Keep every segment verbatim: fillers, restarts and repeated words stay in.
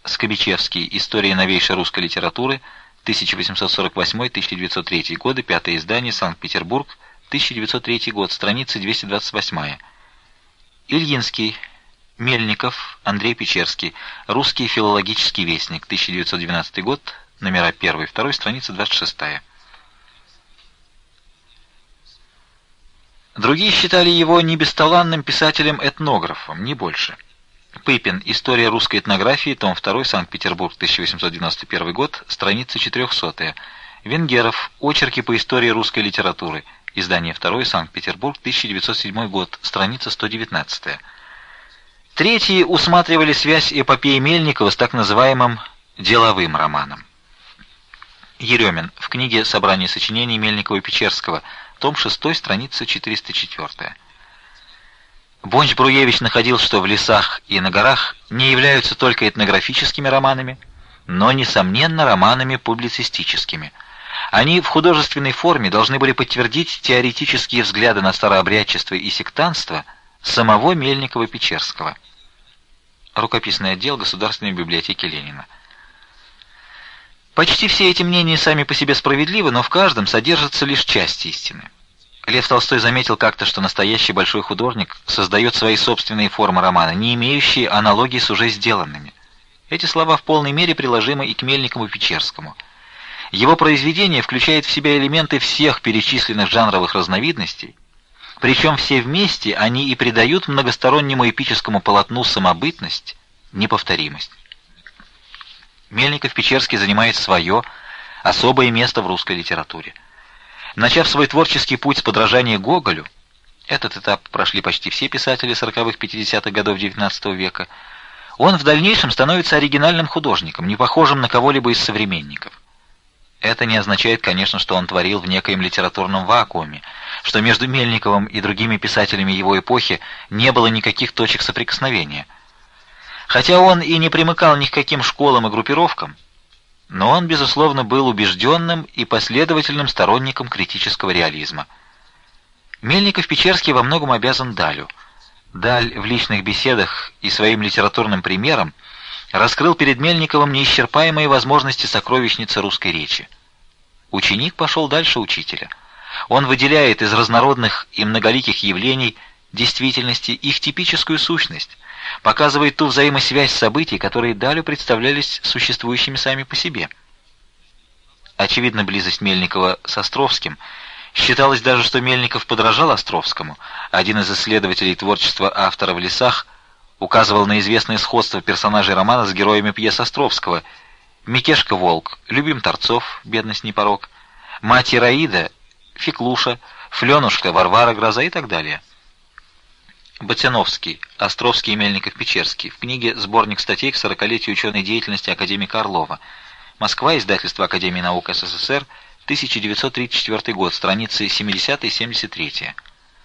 Скобичевский. История новейшей русской литературы. тысяча восемьсот сорок восьмой — тысяча девятьсот третий годы. Пятое издание. Санкт-Петербург. тысяча девятьсот третий год. Страница двести двадцать восьмая. Ильинский. Мельников. Андрей Печерский. Русский филологический вестник. тысяча девятьсот двенадцатый год. Номера первый и второй. Страница двадцать шестая. Другие считали его не бесталанным писателем-этнографом, не больше. Пыпин. История русской этнографии. Том второй. Санкт-Петербург. тысяча восемьсот девяносто первый год. Страница четырехсотая. Венгеров. Очерки по истории русской литературы. Издание второе. Санкт-Петербург. тысяча девятьсот седьмой год. Страница сто девятнадцатая. Третьи усматривали связь эпопеи Мельникова с так называемым деловым романом. Еремин. В книге «Собрание сочинений Мельникова-Печерского», том шестой, страница четыреста четвёртая. Бонч-Бруевич находил, что в лесах и на горах не являются только этнографическими романами, но, несомненно, романами публицистическими. Они в художественной форме должны были подтвердить теоретические взгляды на старообрядчество и сектантство самого Мельникова-Печерского. Рукописный отдел Государственной библиотеки Ленина. Почти все эти мнения сами по себе справедливы, но в каждом содержится лишь часть истины. Лев Толстой заметил как-то, что настоящий большой художник создает свои собственные формы романа, не имеющие аналогии с уже сделанными. Эти слова в полной мере приложимы и к Мельникову-Печерскому. Его произведение включает в себя элементы всех перечисленных жанровых разновидностей, причем все вместе они и придают многостороннему эпическому полотну самобытность, неповторимость. Мельников-Печерский занимает свое особое место в русской литературе. Начав свой творческий путь с подражания Гоголю, этот этап прошли почти все писатели сороковых-пятидесятых годов девятнадцатого века, он в дальнейшем становится оригинальным художником, не похожим на кого-либо из современников. Это не означает, конечно, что он творил в некоем литературном вакууме, что между Мельниковым и другими писателями его эпохи не было никаких точек соприкосновения. Хотя он и не примыкал ни к каким школам и группировкам, но он, безусловно, был убежденным и последовательным сторонником критического реализма. Мельников-Печерский во многом обязан Далю. Даль в личных беседах и своим литературным примером раскрыл перед Мельниковым неисчерпаемые возможности сокровищницы русской речи. Ученик пошел дальше учителя. Он выделяет из разнородных и многоликих явлений действительности их типическую сущность, показывает ту взаимосвязь событий, которые Далю представлялись существующими сами по себе. Очевидно, близость Мельникова с Островским. Считалось даже, что Мельников подражал Островскому. Один из исследователей творчества автора в лесах указывал на известное сходство персонажей романа с героями пьес Островского: Микешка-волк, Любим Торцов, Бедность не порок, мать Ираида, Феклуша, Фленушка, Варвара Гроза и так далее. Ботяновский, Островский и Мельников-Печерский. В книге «Сборник статей к сорокалетию ученой деятельности академика Орлова». Москва, издательство Академии наук СССР, тысяча девятьсот тридцать четвёртый год, страницы семидесятая — семьдесят третья.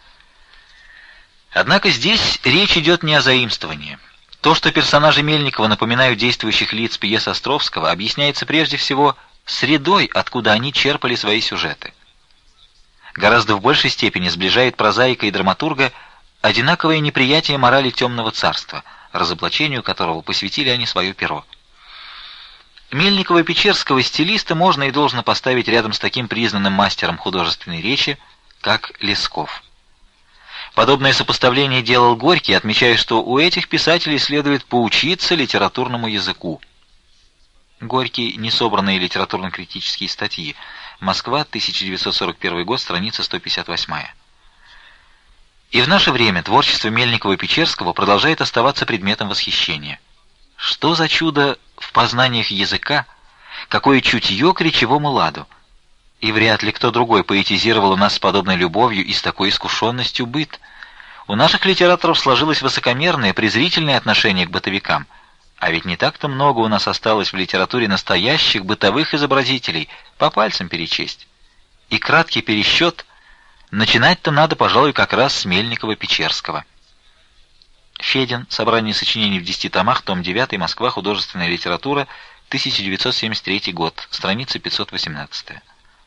Однако здесь речь идет не о заимствовании. То, что персонажи Мельникова напоминают действующих лиц пьес Островского, объясняется прежде всего средой, откуда они черпали свои сюжеты. Гораздо в большей степени сближает прозаика и драматурга одинаковое неприятие морали темного царства, разоблачению которого посвятили они свое перо. Мельникова-Печерского стилиста можно и должно поставить рядом с таким признанным мастером художественной речи, как Лесков. Подобное сопоставление делал Горький, отмечая, что у этих писателей следует поучиться литературному языку. Горький. Несобранные литературно-критические статьи. Москва, тысяча девятьсот сорок первый год, страница сто пятьдесят восьмая. И в наше время творчество Мельникова-Печерского продолжает оставаться предметом восхищения. Что за чудо в познаниях языка, какое чутье к речевому ладу! И вряд ли кто другой поэтизировал у нас с подобной любовью и с такой искушенностью быт. У наших литераторов сложилось высокомерное, презрительное отношение к бытовикам. А ведь не так-то много у нас осталось в литературе настоящих бытовых изобразителей, по пальцам перечесть. И краткий пересчет начинать-то надо, пожалуй, как раз с Мельникова-Печерского. Федин. Собрание сочинений в десяти томах, том девятый, Москва, художественная литература, тысяча девятьсот семьдесят третий год, страница пятьсот восемнадцатая.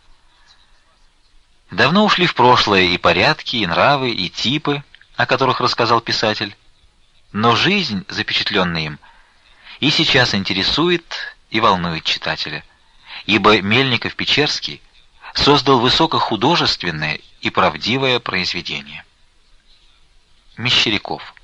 Давно ушли в прошлое и порядки, и нравы, и типы, о которых рассказал писатель, но жизнь, запечатленная им, и сейчас интересует и волнует читателя, ибо Мельников-Печерский создал высокохудожественное и правдивое произведение. Мещеряков.